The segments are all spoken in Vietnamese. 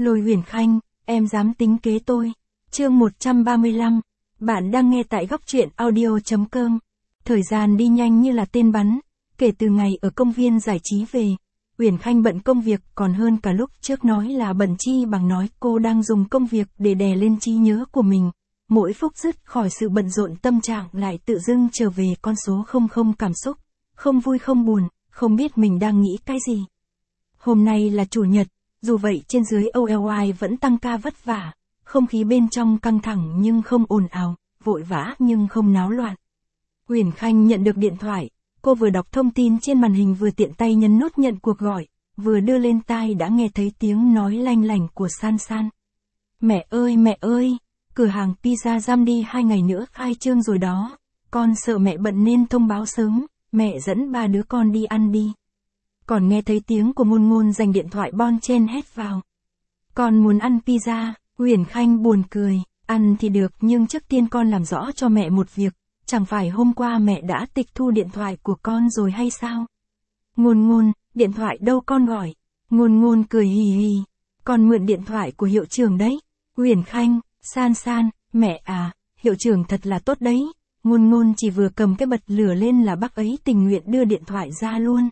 Lôi Huyền Khanh, em dám tính kế tôi. Chương 135. Bạn đang nghe tại góc truyện audio.com. Thời gian đi nhanh như là tên bắn. Kể từ ngày ở công viên giải trí về, Huyền Khanh bận công việc còn hơn cả lúc trước, nói là bận chi bằng nói cô đang dùng công việc để đè lên trí nhớ của mình. Mỗi phút dứt khỏi sự bận rộn, tâm trạng lại tự dưng trở về con số 00, cảm xúc không vui không buồn, không biết mình đang nghĩ cái gì. Hôm nay là chủ nhật, dù vậy trên dưới OLY vẫn tăng ca vất vả, không khí bên trong căng thẳng nhưng không ồn ào, vội vã nhưng không náo loạn. Huyền Khanh nhận được điện thoại, cô vừa đọc thông tin trên màn hình vừa tiện tay nhấn nút nhận cuộc gọi, vừa đưa lên tai đã nghe thấy tiếng nói lanh lảnh của San San. Mẹ ơi, cửa hàng pizza Jamdi 2 ngày nữa khai trương rồi đó, con sợ mẹ bận nên thông báo sớm, mẹ dẫn 3 đứa con đi ăn đi. Còn nghe thấy tiếng của Ngôn Ngôn giành điện thoại bon chen hét vào. Con muốn ăn pizza. Huyền Khanh buồn cười, ăn thì được nhưng trước tiên con làm rõ cho mẹ một việc, chẳng phải hôm qua mẹ đã tịch thu điện thoại của con rồi hay sao? Ngôn Ngôn, điện thoại đâu con gọi? Ngôn Ngôn cười hì hì, con mượn điện thoại của hiệu trưởng đấy. Huyền Khanh, San San, mẹ à, hiệu trưởng thật là tốt đấy. Ngôn Ngôn chỉ vừa cầm cái bật lửa lên là bác ấy tình nguyện đưa điện thoại ra luôn.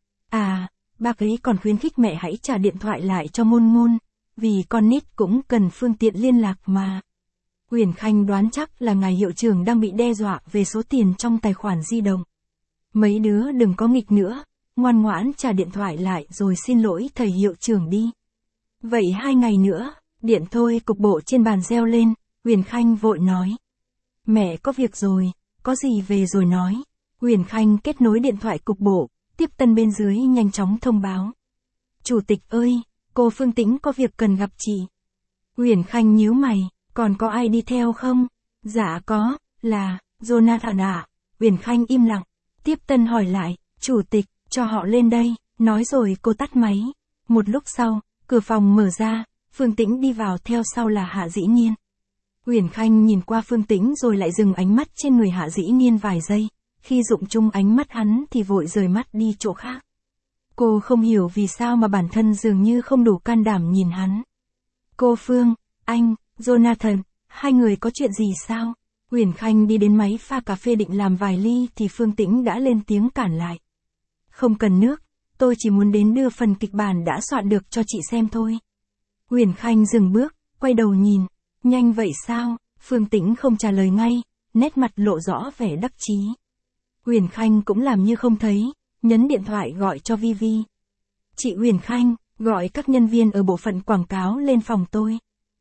À, bác ấy còn khuyến khích mẹ hãy trả điện thoại lại cho Ngôn Ngôn, vì con nít cũng cần phương tiện liên lạc mà. Huyền Khanh đoán chắc là ngài hiệu trưởng đang bị đe dọa về số tiền trong tài khoản di động. Mấy đứa đừng có nghịch nữa, ngoan ngoãn trả điện thoại lại rồi xin lỗi thầy hiệu trưởng đi. Vậy 2 ngày nữa, điện thôi. Cục bộ trên bàn reo lên, Huyền Khanh vội nói. Mẹ có việc rồi, có gì về rồi nói. Huyền Khanh kết nối điện thoại cục bộ, tiếp tân bên dưới nhanh chóng thông báo. Chủ tịch ơi, cô Phương Tĩnh có việc cần gặp chị. Huyền Khanh nhíu mày, còn có ai đi theo không? Dạ có, là Jonathan ạ. Huyền Khanh im lặng, tiếp tân hỏi lại, chủ tịch, cho họ lên đây, nói rồi cô tắt máy. Một lúc sau, cửa phòng mở ra, Phương Tĩnh đi vào, theo sau là Hạ Dĩ Nhiên. Huyền Khanh nhìn qua Phương Tĩnh rồi lại dừng ánh mắt trên người Hạ Dĩ Nhiên vài giây, khi dụng chung ánh mắt hắn thì vội rời mắt đi chỗ khác. Cô không hiểu vì sao mà bản thân dường như không đủ can đảm nhìn hắn. Cô Phương, anh, Jonathan, hai người có chuyện gì sao? Huyền Khanh đi đến máy pha cà phê định làm vài ly thì Phương Tĩnh đã lên tiếng cản lại. Không cần nước, tôi chỉ muốn đến đưa phần kịch bản đã soạn được cho chị xem thôi. Huyền Khanh dừng bước, quay đầu nhìn. Nhanh vậy sao? Phương Tĩnh không trả lời ngay, nét mặt lộ rõ vẻ đắc chí. Huyền Khanh cũng làm như không thấy, nhấn điện thoại gọi cho Vivi. Chị Huyền Khanh, gọi các nhân viên ở bộ phận quảng cáo lên phòng tôi.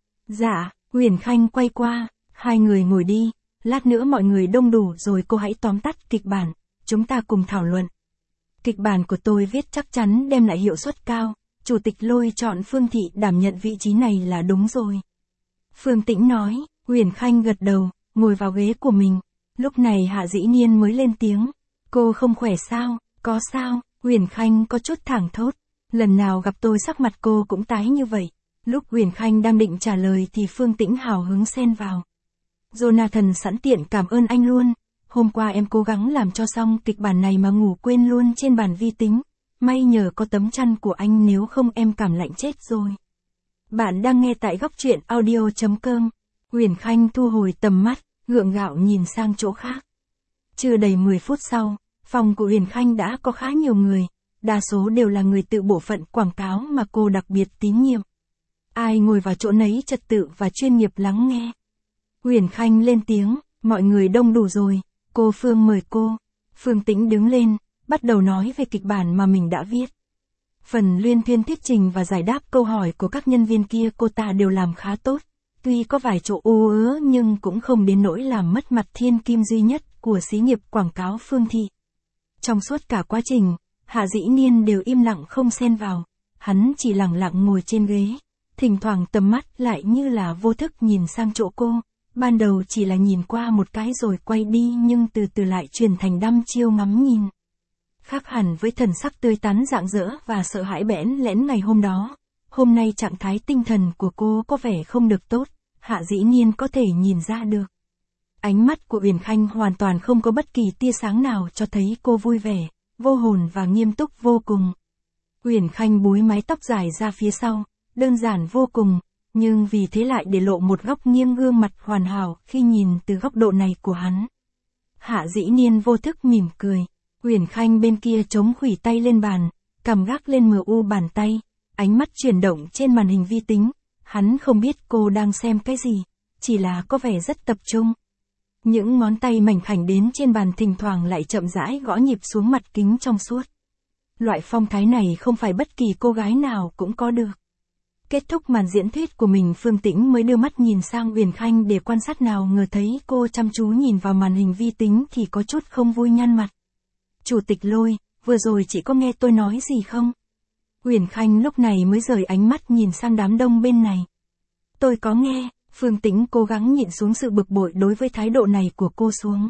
Dạ, Huyền Khanh quay qua, hai người ngồi đi, lát nữa mọi người đông đủ rồi cô hãy tóm tắt kịch bản, chúng ta cùng thảo luận. Kịch bản của tôi viết chắc chắn đem lại hiệu suất cao, chủ tịch Lôi chọn Phương Thị đảm nhận vị trí này là đúng rồi. Phương Tĩnh nói, Huyền Khanh gật đầu, ngồi vào ghế của mình. Lúc này Hạ Dĩ Nhiên mới lên tiếng. Cô không khỏe sao? Có sao? Huyền Khanh có chút thảng thốt. Lần nào gặp tôi sắc mặt cô cũng tái như vậy. Lúc Huyền Khanh đang định trả lời thì Phương Tĩnh hào hứng xen vào. Jonathan sẵn tiện cảm ơn anh luôn. Hôm qua em cố gắng làm cho xong kịch bản này mà ngủ quên luôn trên bàn vi tính. May nhờ có tấm chăn của anh, nếu không em cảm lạnh chết rồi. Bạn đang nghe tại góc truyện audio.com. Huyền Khanh thu hồi tầm mắt, gượng gạo nhìn sang chỗ khác. Chưa đầy 10 phút sau, phòng của Huyền Khanh đã có khá nhiều người, đa số đều là người tự bộ phận quảng cáo mà cô đặc biệt tín nhiệm. Ai ngồi vào chỗ nấy trật tự và chuyên nghiệp lắng nghe. Huyền Khanh lên tiếng, mọi người đông đủ rồi, cô Phương mời cô. Phương Tĩnh đứng lên, bắt đầu nói về kịch bản mà mình đã viết. Phần luyên thuyên thuyết trình và giải đáp câu hỏi của các nhân viên kia cô ta đều làm khá tốt. Tuy có vài chỗ ú ớ nhưng cũng không đến nỗi làm mất mặt thiên kim duy nhất của xí nghiệp quảng cáo Phương Thị. Trong suốt cả quá trình, Hạ Dĩ Nhiên đều im lặng không xen vào. Hắn chỉ lặng lặng ngồi trên ghế. Thỉnh thoảng tầm mắt lại như là vô thức nhìn sang chỗ cô. Ban đầu chỉ là nhìn qua một cái rồi quay đi nhưng từ từ lại chuyển thành đăm chiêu ngắm nhìn. Khác hẳn với thần sắc tươi tắn rạng rỡ và sợ hãi bẽn lẽn ngày hôm đó. Hôm nay trạng thái tinh thần của cô có vẻ không được tốt, Hạ Dĩ Nhiên có thể nhìn ra được. Ánh mắt của Huyền Khanh hoàn toàn không có bất kỳ tia sáng nào cho thấy cô vui vẻ, vô hồn và nghiêm túc vô cùng. Huyền Khanh búi mái tóc dài ra phía sau, đơn giản vô cùng, nhưng vì thế lại để lộ một góc nghiêng gương mặt hoàn hảo khi nhìn từ góc độ này của hắn. Hạ Dĩ Niên vô thức mỉm cười, Uyển Khanh bên kia chống khuỷu tay lên bàn, cầm gác lên MU bàn tay, ánh mắt chuyển động trên màn hình vi tính, hắn không biết cô đang xem cái gì, chỉ là có vẻ rất tập trung. Những ngón tay mảnh khảnh đến trên bàn thỉnh thoảng lại chậm rãi gõ nhịp xuống mặt kính trong suốt. Loại phong thái này không phải bất kỳ cô gái nào cũng có được. Kết thúc màn diễn thuyết của mình, Phương Tĩnh mới đưa mắt nhìn sang Uyển Khanh để quan sát, nào ngờ thấy cô chăm chú nhìn vào màn hình vi tính thì có chút không vui nhăn mặt. Chủ tịch Lôi, vừa rồi chị có nghe tôi nói gì không? Uyển Khanh lúc này mới rời ánh mắt nhìn sang đám đông bên này. Tôi có nghe. Phương Tĩnh cố gắng nhịn xuống sự bực bội đối với thái độ này của cô xuống.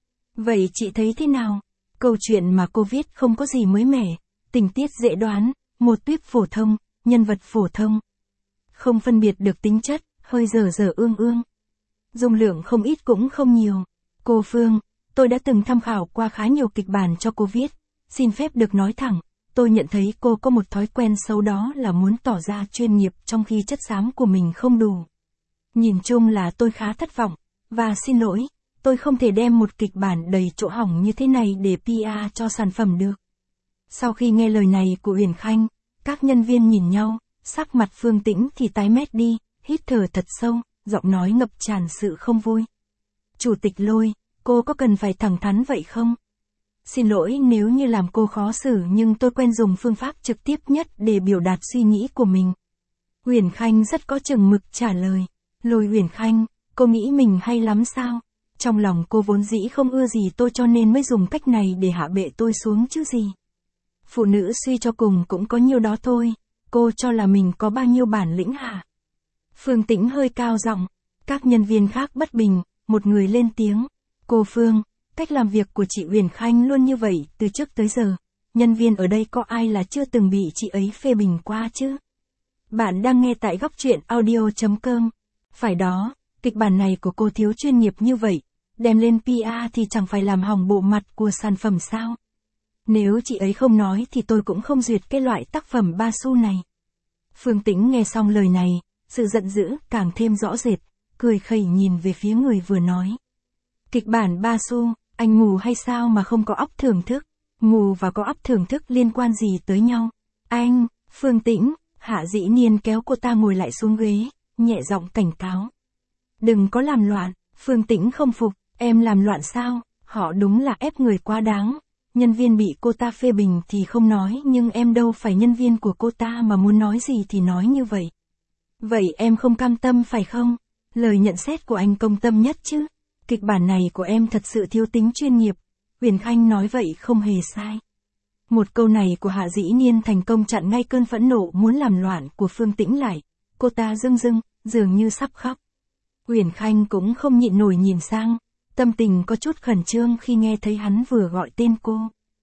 Vậy chị thấy thế nào? Câu chuyện mà cô viết không có gì mới mẻ, tình tiết dễ đoán, một tuyếp phổ thông, nhân vật phổ thông. Không phân biệt được tính chất, hơi dở dở ương ương. Dung lượng không ít cũng không nhiều. Cô Phương, tôi đã từng tham khảo qua khá nhiều kịch bản cho cô viết. Xin phép được nói thẳng, tôi nhận thấy cô có một thói quen xấu, đó là muốn tỏ ra chuyên nghiệp trong khi chất xám của mình không đủ. Nhìn chung là tôi khá thất vọng, và xin lỗi, tôi không thể đem một kịch bản đầy chỗ hỏng như thế này để PR cho sản phẩm được. Sau khi nghe lời này của Uyển Khanh, các nhân viên nhìn nhau, sắc mặt Phương Tĩnh thì tái mét đi, hít thở thật sâu, giọng nói ngập tràn sự không vui. Chủ tịch Lôi, cô có cần phải thẳng thắn vậy không? Xin lỗi nếu như làm cô khó xử, nhưng tôi quen dùng phương pháp trực tiếp nhất để biểu đạt suy nghĩ của mình. Uyển Khanh rất có chừng mực trả lời. Lôi Uyển Khanh, cô nghĩ mình hay lắm sao? Trong lòng cô vốn dĩ không ưa gì tôi, cho nên mới dùng cách này để hạ bệ tôi xuống chứ gì. Phụ nữ suy cho cùng cũng có nhiêu đó thôi, cô cho là mình có bao nhiêu bản lĩnh hả? Phương Tĩnh hơi cao giọng, các nhân viên khác bất bình, một người lên tiếng. Cô Phương, cách làm việc của chị Uyển Khanh luôn như vậy từ trước tới giờ, nhân viên ở đây có ai là chưa từng bị chị ấy phê bình qua chứ? Bạn đang nghe tại góc truyện audio.com. Phải đó, kịch bản này của cô thiếu chuyên nghiệp như vậy, đem lên PR thì chẳng phải làm hỏng bộ mặt của sản phẩm sao? Nếu chị ấy không nói thì tôi cũng không duyệt cái loại tác phẩm ba xu này. Phương Tĩnh nghe xong lời này, sự giận dữ càng thêm rõ rệt, cười khẩy nhìn về phía người vừa nói. Kịch bản ba xu, anh mù hay sao mà không có óc thưởng thức? Mù và có óc thưởng thức liên quan gì tới nhau? Anh, Phương Tĩnh, Hạ Dĩ Niên kéo cô ta ngồi lại xuống ghế, nhẹ giọng cảnh cáo. Đừng có làm loạn. Phương Tĩnh không phục, em làm loạn sao? Họ đúng là ép người quá đáng. Nhân viên bị cô ta phê bình thì không nói, nhưng em đâu phải nhân viên của cô ta mà muốn nói gì thì nói như vậy. Vậy em không cam tâm phải không? Lời nhận xét của anh công tâm nhất chứ. Kịch bản này của em thật sự thiếu tính chuyên nghiệp. Uyển Khanh nói vậy không hề sai. Một câu này của Hạ Dĩ Niên thành công chặn ngay cơn phẫn nộ muốn làm loạn của Phương Tĩnh lại. Cô ta rưng rưng, dường như sắp khóc. Uyển Khanh cũng không nhịn nổi nhìn sang, tâm tình có chút khẩn trương khi nghe thấy hắn vừa gọi tên cô.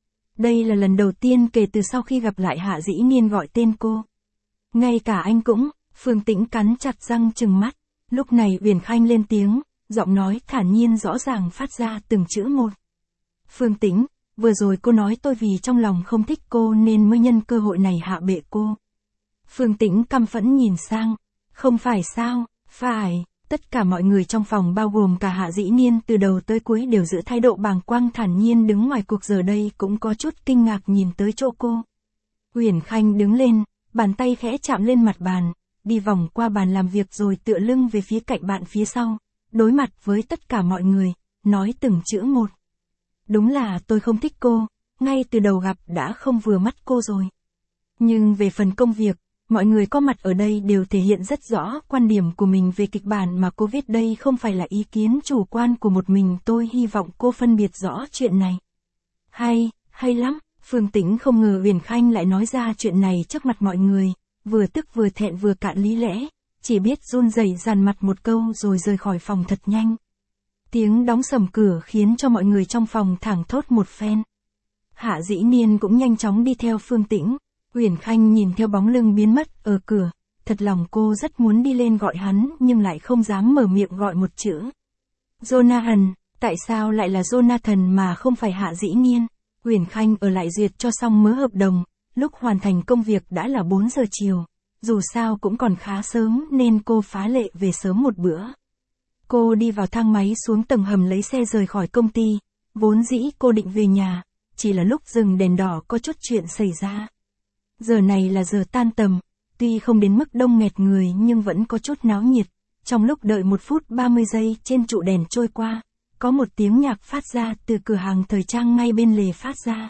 Đây là lần đầu tiên kể từ sau khi gặp lại Hạ Dĩ Niên gọi tên cô. Ngay cả anh cũng, Phương Tĩnh cắn chặt răng trừng mắt. Lúc này Uyển Khanh lên tiếng, giọng nói thản nhiên rõ ràng phát ra từng chữ một. Phương Tĩnh, vừa rồi cô nói tôi vì trong lòng không thích cô nên mới nhân cơ hội này hạ bệ cô. Phương Tĩnh căm phẫn nhìn sang. Không phải sao? Phải. Tất cả mọi người trong phòng bao gồm cả Hạ Dĩ Niên từ đầu tới cuối đều giữ thái độ bàng quang thản nhiên đứng ngoài cuộc, giờ đây cũng có chút kinh ngạc nhìn tới chỗ cô. Uyển Khanh đứng lên, bàn tay khẽ chạm lên mặt bàn, đi vòng qua bàn làm việc rồi tựa lưng về phía cạnh bạn phía sau, đối mặt với tất cả mọi người, nói từng chữ một. Đúng là tôi không thích cô, ngay từ đầu gặp đã không vừa mắt cô rồi. Nhưng về phần công việc, mọi người có mặt ở đây đều thể hiện rất rõ quan điểm của mình về kịch bản mà cô viết, đây không phải là ý kiến chủ quan của một mình tôi, hy vọng cô phân biệt rõ chuyện này. Hay lắm, Phương Tĩnh không ngờ Uyển Khanh lại nói ra chuyện này trước mặt mọi người, vừa tức vừa thẹn vừa cạn lý lẽ, chỉ biết run rẩy dàn mặt một câu rồi rời khỏi phòng thật nhanh. Tiếng đóng sầm cửa khiến cho mọi người trong phòng thảng thốt một phen. Hạ Dĩ Niên cũng nhanh chóng đi theo Phương Tĩnh. Uyển Khanh nhìn theo bóng lưng biến mất ở cửa, thật lòng cô rất muốn đi lên gọi hắn nhưng lại không dám mở miệng gọi một chữ. Jonathan, tại sao lại là Jonathan mà không phải Hạ Dĩ Niên? Uyển Khanh ở lại duyệt cho xong mớ hợp đồng, lúc hoàn thành công việc đã là 4 giờ chiều. dù sao cũng còn khá sớm nên cô phá lệ về sớm một bữa. Cô đi vào thang máy xuống tầng hầm lấy xe rời khỏi công ty, vốn dĩ cô định về nhà, chỉ là lúc dừng đèn đỏ có chút chuyện xảy ra. Giờ này là giờ tan tầm, tuy không đến mức đông nghẹt người nhưng vẫn có chút náo nhiệt. Trong lúc đợi 1 phút 30 giây trên trụ đèn trôi qua, có một tiếng nhạc phát ra từ cửa hàng thời trang ngay bên lề phát ra.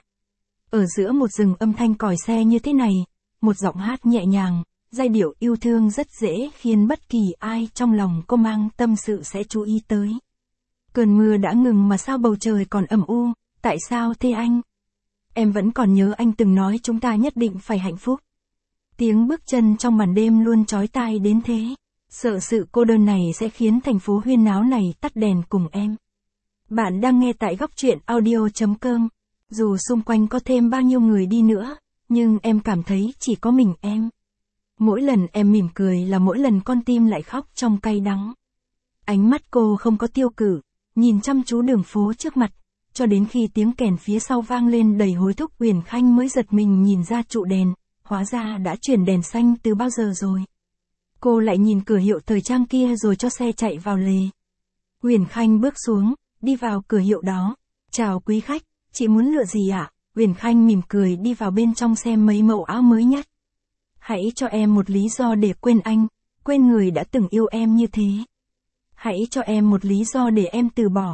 Ở giữa một rừng âm thanh còi xe như thế này, một giọng hát nhẹ nhàng, giai điệu yêu thương rất dễ khiến bất kỳ ai trong lòng cô mang tâm sự sẽ chú ý tới. Cơn mưa đã ngừng mà sao bầu trời còn âm u, tại sao thế anh? Em vẫn còn nhớ anh từng nói chúng ta nhất định phải hạnh phúc. Tiếng bước chân trong màn đêm luôn chói tai đến thế. Sợ sự cô đơn này sẽ khiến thành phố huyên náo này tắt đèn cùng em. Bạn đang nghe tại góc truyện audio.com. Dù xung quanh có thêm bao nhiêu người đi nữa, nhưng em cảm thấy chỉ có mình em. Mỗi lần em mỉm cười là mỗi lần con tim lại khóc trong cay đắng. Ánh mắt cô không có tiêu cự, nhìn chăm chú đường phố trước mặt, cho đến khi tiếng kèn phía sau vang lên đầy hối thúc Uyển Khanh mới giật mình nhìn ra trụ đèn, hóa ra đã chuyển đèn xanh từ bao giờ rồi. Cô lại nhìn cửa hiệu thời trang kia rồi cho xe chạy vào lề. Uyển Khanh bước xuống, đi vào cửa hiệu đó. Chào quý khách, chị muốn lựa gì ạ? Uyển Khanh mỉm cười đi vào bên trong xem mấy mẫu áo mới nhất. Hãy cho em một lý do để quên anh, quên người đã từng yêu em như thế. Hãy cho em một lý do để em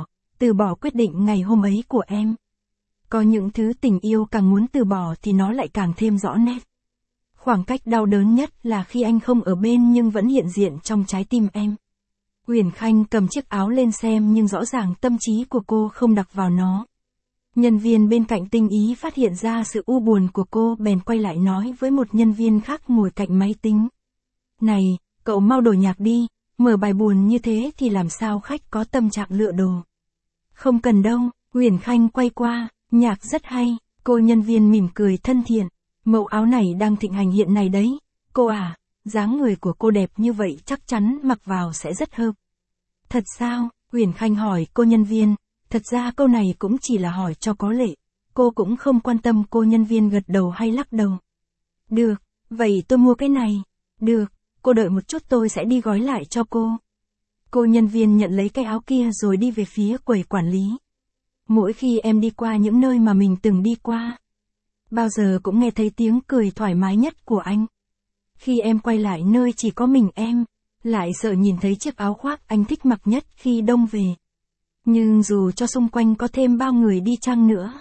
từ bỏ quyết định ngày hôm ấy của em. Có những thứ tình yêu càng muốn từ bỏ thì nó lại càng thêm rõ nét. Khoảng cách đau đớn nhất là khi anh không ở bên nhưng vẫn hiện diện trong trái tim em. Uyển Khanh cầm chiếc áo lên xem nhưng rõ ràng tâm trí của cô không đặt vào nó. Nhân viên bên cạnh tinh ý phát hiện ra sự u buồn của cô bèn quay lại nói với một nhân viên khác ngồi cạnh máy tính. Này, cậu mau đổi nhạc đi, mở bài buồn như thế thì làm sao khách có tâm trạng lựa đồ. Không cần đâu, Uyển Khanh quay qua, nhạc rất hay, cô nhân viên mỉm cười thân thiện. Mẫu áo này đang thịnh hành hiện nay đấy, cô à, dáng người của cô đẹp như vậy chắc chắn mặc vào sẽ rất hợp. Thật sao? Uyển Khanh hỏi cô nhân viên, thật ra câu này cũng chỉ là hỏi cho có lệ, cô cũng không quan tâm cô nhân viên gật đầu hay lắc đầu. Được, vậy tôi mua cái này. Được, cô đợi một chút tôi sẽ đi gói lại cho cô. Cô nhân viên nhận lấy cái áo kia rồi đi về phía quầy quản lý. Mỗi khi em đi qua những nơi mà mình từng đi qua, bao giờ cũng nghe thấy tiếng cười thoải mái nhất của anh. Khi em quay lại nơi chỉ có mình em, lại sợ nhìn thấy chiếc áo khoác anh thích mặc nhất khi đông về. Nhưng dù cho xung quanh có thêm bao người đi chăng nữa,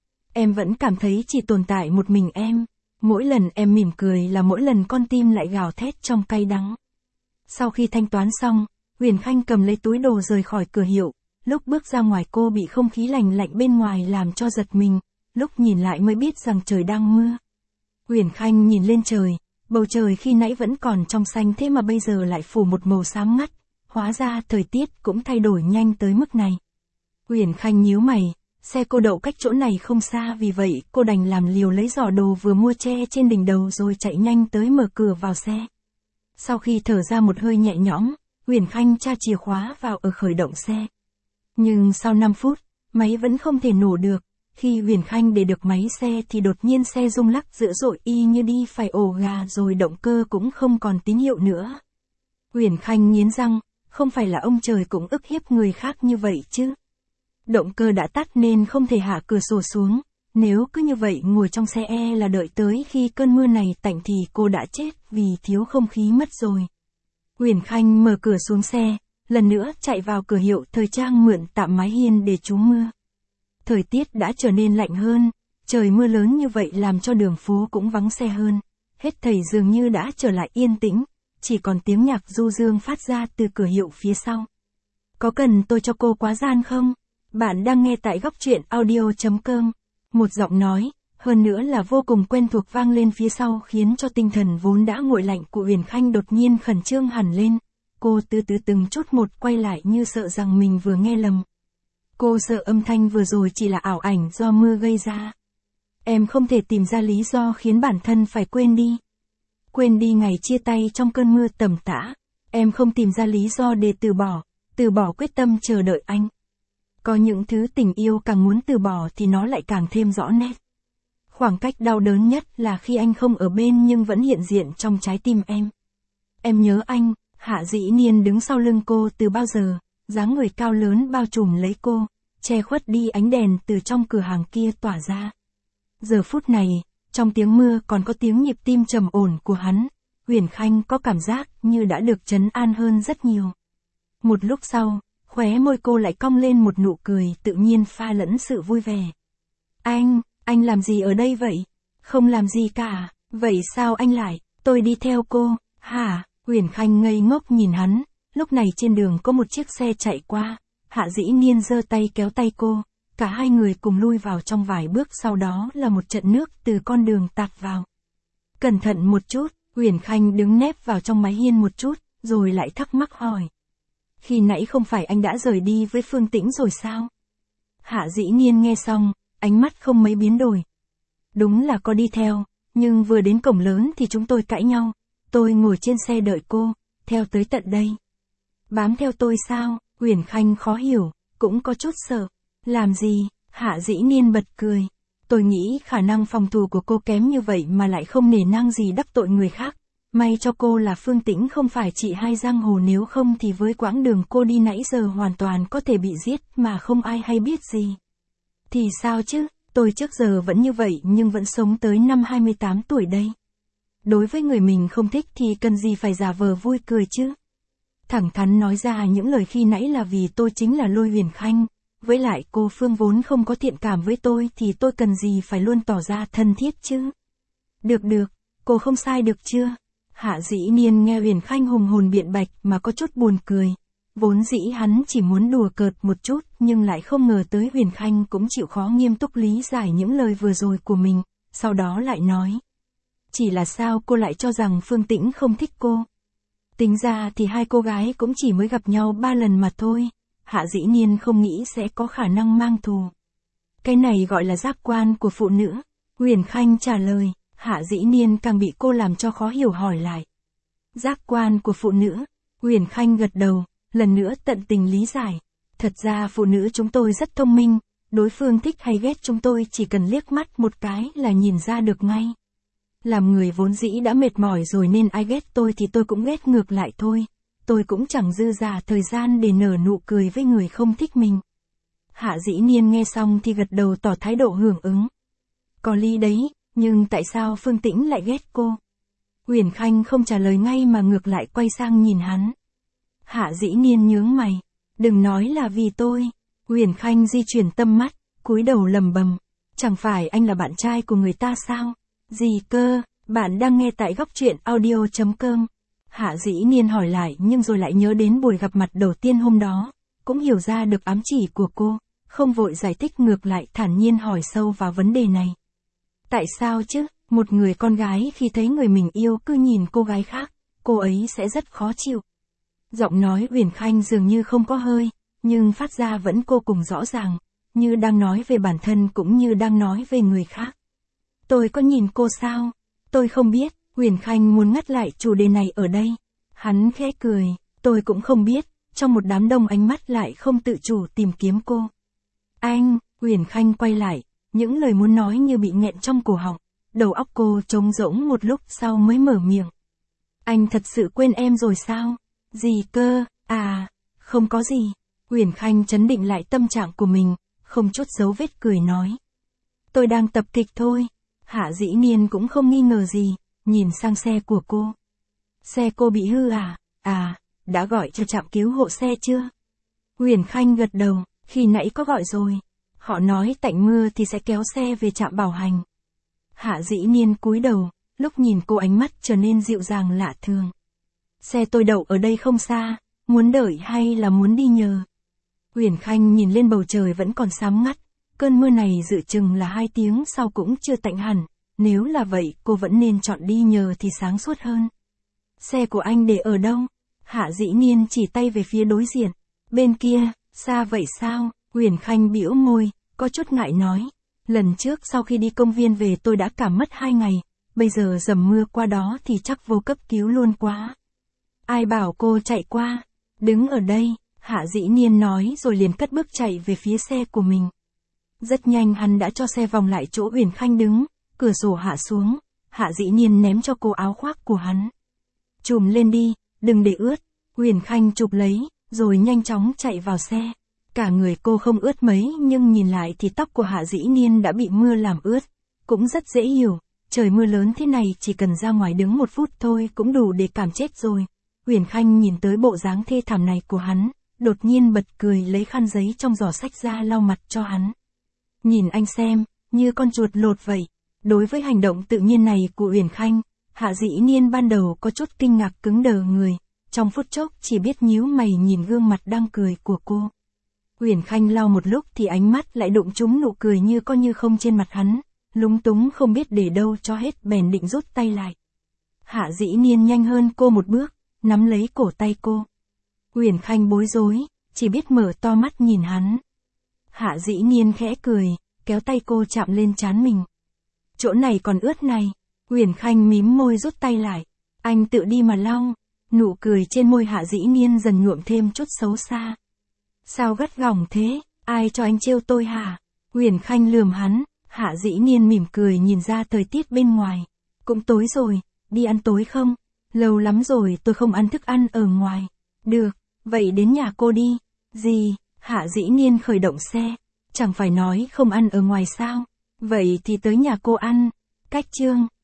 em vẫn cảm thấy chỉ tồn tại một mình em. Mỗi lần em mỉm cười là mỗi lần con tim lại gào thét trong cay đắng. Sau khi thanh toán xong, Uyển Khanh cầm lấy túi đồ rời khỏi cửa hiệu. Lúc bước ra ngoài cô bị không khí lạnh lạnh bên ngoài làm cho giật mình. Lúc nhìn lại mới biết rằng trời đang mưa. Uyển Khanh nhìn lên trời, bầu trời khi nãy vẫn còn trong xanh thế mà bây giờ lại phủ một màu xám ngắt, hóa ra thời tiết cũng thay đổi nhanh tới mức này. Uyển Khanh nhíu mày, xe cô đậu cách chỗ này không xa vì vậy cô đành làm liều lấy giỏ đồ vừa mua che trên đỉnh đầu rồi chạy nhanh tới mở cửa vào xe. Sau khi thở ra một hơi nhẹ nhõm, Uyển Khanh tra chìa khóa vào ở khởi động xe. Nhưng sau 5 phút, máy vẫn không thể nổ được. Khi Uyển Khanh để được máy xe thì đột nhiên xe rung lắc dữ dội y như đi phải ổ gà rồi động cơ cũng không còn tín hiệu nữa. Uyển Khanh nghiến răng, không phải là ông trời cũng ức hiếp người khác như vậy chứ. Động cơ đã tắt nên không thể hạ cửa sổ xuống, nếu cứ như vậy ngồi trong xe là đợi tới khi cơn mưa này tạnh thì cô đã chết vì thiếu không khí mất rồi. Uyển Khanh mở cửa xuống xe, lần nữa chạy vào cửa hiệu thời trang mượn tạm mái hiên để trú mưa. Thời tiết đã trở nên lạnh hơn, trời mưa lớn như vậy làm cho đường phố cũng vắng xe hơn. Hết thảy dường như đã trở lại yên tĩnh, chỉ còn tiếng nhạc du dương phát ra từ cửa hiệu phía sau. Có cần tôi cho cô quá gian không? Bạn đang nghe tại góc truyện audio.com. Một giọng nói, hơn nữa là vô cùng quen thuộc vang lên phía sau khiến cho tinh thần vốn đã nguội lạnh của Uyển Khanh đột nhiên khẩn trương hẳn lên. Cô từ từ từng chút một quay lại như sợ rằng mình vừa nghe lầm. Cô sợ âm thanh vừa rồi chỉ là ảo ảnh do mưa gây ra. Em không thể tìm ra lý do khiến bản thân phải quên đi. Quên đi ngày chia tay trong cơn mưa tầm tã. Em không tìm ra lý do để từ bỏ quyết tâm chờ đợi anh. Có những thứ tình yêu càng muốn từ bỏ thì nó lại càng thêm rõ nét. Khoảng cách đau đớn nhất là khi anh không ở bên nhưng vẫn hiện diện trong trái tim em. Em nhớ anh. Hạ Dĩ Niên đứng sau lưng cô từ bao giờ, dáng người cao lớn bao trùm lấy cô, che khuất đi ánh đèn từ trong cửa hàng kia tỏa ra. Giờ phút này, trong tiếng mưa còn có tiếng nhịp tim trầm ổn của hắn, Huyền Khanh có cảm giác như đã được trấn an hơn rất nhiều. Một lúc sau, khóe môi cô lại cong lên một nụ cười tự nhiên pha lẫn sự vui vẻ. Anh làm gì ở đây vậy? Không làm gì cả, vậy sao anh lại? Tôi đi theo cô, hả? Huyền Khanh ngây ngốc nhìn hắn, lúc này trên đường có một chiếc xe chạy qua, Hạ Dĩ Niên giơ tay kéo tay cô, cả hai người cùng lui vào trong vài bước, sau đó là một trận nước từ con đường tạt vào. Cẩn thận một chút, Huyền Khanh đứng nép vào trong mái hiên một chút, rồi lại thắc mắc hỏi. Khi nãy không phải anh đã rời đi với Phương Tĩnh rồi sao? Hạ Dĩ Niên nghe xong, ánh mắt không mấy biến đổi. Đúng là có đi theo, nhưng vừa đến cổng lớn thì chúng tôi cãi nhau. Tôi ngồi trên xe đợi cô, theo tới tận đây. Bám theo tôi sao? Huyền Khanh khó hiểu, cũng có chút sợ. Làm gì? Hạ Dĩ Niên bật cười. Tôi nghĩ khả năng phòng thủ của cô kém như vậy mà lại không nể nang gì đắc tội người khác. May cho cô là Phương Tĩnh không phải chị hai giang hồ, nếu không thì với quãng đường cô đi nãy giờ hoàn toàn có thể bị giết mà không ai hay biết gì. Thì sao chứ, tôi trước giờ vẫn như vậy nhưng vẫn sống tới năm 28 tuổi đây. Đối với người mình không thích thì cần gì phải giả vờ vui cười chứ. Thẳng thắn nói ra những lời khi nãy là vì tôi chính là Lôi Huyền Khanh, với lại cô Phương vốn không có thiện cảm với tôi thì tôi cần gì phải luôn tỏ ra thân thiết chứ. Được, cô không sai được chưa? Hạ Dĩ Niên nghe Huyền Khanh hùng hồn biện bạch mà có chút buồn cười. Vốn dĩ hắn chỉ muốn đùa cợt một chút nhưng lại không ngờ tới Huyền Khanh cũng chịu khó nghiêm túc lý giải những lời vừa rồi của mình, sau đó lại nói. Chỉ là sao cô lại cho rằng Phương Tĩnh không thích cô? Tính ra thì hai cô gái cũng chỉ mới gặp nhau 3 lần mà thôi, Hạ Dĩ Niên không nghĩ sẽ có khả năng mang thù. Cái này gọi là giác quan của phụ nữ, Huyền Khanh trả lời. Hạ Dĩ Niên càng bị cô làm cho khó hiểu hỏi lại. Giác quan của phụ nữ? Huyền Khanh gật đầu, lần nữa tận tình lý giải. Thật ra phụ nữ chúng tôi rất thông minh, đối phương thích hay ghét chúng tôi chỉ cần liếc mắt một cái là nhìn ra được ngay. Làm người vốn dĩ đã mệt mỏi rồi nên ai ghét tôi thì tôi cũng ghét ngược lại thôi. Tôi cũng chẳng dư dả thời gian để nở nụ cười với người không thích mình. Hạ Dĩ Niên nghe xong thì gật đầu tỏ thái độ hưởng ứng. Có lý đấy. Nhưng tại sao Phương Tĩnh lại ghét cô? Huyền Khanh không trả lời ngay mà ngược lại quay sang nhìn hắn. Hạ Dĩ Niên nhướng mày. Đừng nói là vì tôi. Huyền Khanh di chuyển tâm mắt, cúi đầu lầm bầm. Chẳng phải anh là bạn trai của người ta sao? Gì cơ? Bạn đang nghe tại góc truyện audio.com. Hạ Dĩ Niên hỏi lại nhưng rồi lại nhớ đến buổi gặp mặt đầu tiên hôm đó. Cũng hiểu ra được ám chỉ của cô. Không vội giải thích, ngược lại thản nhiên hỏi sâu vào vấn đề này. Tại sao chứ, một người con gái khi thấy người mình yêu cứ nhìn cô gái khác, cô ấy sẽ rất khó chịu. Giọng nói Huyền Khanh dường như không có hơi, nhưng phát ra vẫn vô cùng rõ ràng, như đang nói về bản thân cũng như đang nói về người khác. Tôi có nhìn cô sao? Tôi không biết. Huyền Khanh muốn ngắt lại chủ đề này ở đây. Hắn khẽ cười, tôi cũng không biết. Trong một đám đông ánh mắt lại không tự chủ tìm kiếm cô. Anh, Huyền Khanh quay lại. Những lời muốn nói như bị nghẹn trong cổ họng, đầu óc cô trống rỗng một lúc sau mới mở miệng. Anh thật sự quên em rồi sao? Gì cơ? À, không có gì. Huyền Khanh trấn định lại tâm trạng của mình, không chút dấu vết cười nói. Tôi đang tập kịch thôi. Hạ Dĩ Niên cũng không nghi ngờ gì, nhìn sang xe của cô. Xe cô bị hư à? À, đã gọi cho trạm cứu hộ xe chưa? Huyền Khanh gật đầu, khi nãy có gọi rồi. Họ nói tạnh mưa thì sẽ kéo xe về trạm bảo hành. Hạ Dĩ Niên cúi đầu, lúc nhìn cô ánh mắt trở nên dịu dàng lạ thường. Xe tôi đậu ở đây không xa, muốn đợi hay là muốn đi nhờ? Huyền Khanh nhìn lên bầu trời vẫn còn xám ngắt, cơn mưa này dự chừng là 2 tiếng sau cũng chưa tạnh hẳn, nếu là vậy cô vẫn nên chọn đi nhờ thì sáng suốt hơn. Xe của anh để ở đâu? Hạ Dĩ Niên chỉ tay về phía đối diện. Bên kia, xa vậy sao? Huyền Khanh bĩu môi, có chút ngại nói. Lần trước sau khi đi công viên về tôi đã cảm mất 2 ngày, bây giờ dầm mưa qua đó thì chắc vô cấp cứu luôn quá. Ai bảo cô chạy qua? Đứng ở đây, Hạ Dĩ Niên nói rồi liền cất bước chạy về phía xe của mình. Rất nhanh hắn đã cho xe vòng lại chỗ Huyền Khanh đứng, cửa sổ hạ xuống, Hạ Dĩ Niên ném cho cô áo khoác của hắn. Trùm lên đi, đừng để ướt. Huyền Khanh chụp lấy, rồi nhanh chóng chạy vào xe. Cả người cô không ướt mấy nhưng nhìn lại thì tóc của Hạ Dĩ Niên đã bị mưa làm ướt. Cũng rất dễ hiểu, trời mưa lớn thế này chỉ cần ra ngoài đứng 1 phút thôi cũng đủ để cảm chết rồi. Huyền Khanh nhìn tới bộ dáng thê thảm này của hắn, đột nhiên bật cười lấy khăn giấy trong giỏ xách ra lau mặt cho hắn. Nhìn anh xem, như con chuột lột vậy. Đối với hành động tự nhiên này của Huyền Khanh, Hạ Dĩ Niên ban đầu có chút kinh ngạc cứng đờ người, trong phút chốc chỉ biết nhíu mày nhìn gương mặt đang cười của cô. Huyền Khanh lau một lúc thì ánh mắt lại đụng trúng nụ cười như có như không trên mặt hắn, lúng túng không biết để đâu cho hết bèn định rút tay lại. Hạ Dĩ Niên nhanh hơn cô một bước, nắm lấy cổ tay cô. Huyền Khanh bối rối, chỉ biết mở to mắt nhìn hắn. Hạ Dĩ Niên khẽ cười, kéo tay cô chạm lên trán mình. Chỗ này còn ướt này. Huyền Khanh mím môi rút tay lại. Anh tự đi mà lau. Nụ cười trên môi Hạ Dĩ Niên dần nhuộm thêm chút xấu xa. Sao gắt gỏng thế, ai cho anh trêu tôi hả? Huyền Khanh lườm hắn. Hạ Dĩ Niên mỉm cười nhìn ra thời tiết bên ngoài. Cũng tối rồi, đi ăn tối không? Lâu lắm rồi tôi không ăn thức ăn ở ngoài. Được, vậy đến nhà cô đi. Gì? Hạ Dĩ Niên khởi động xe. Chẳng phải nói không ăn ở ngoài sao? Vậy thì tới nhà cô ăn. Cách chương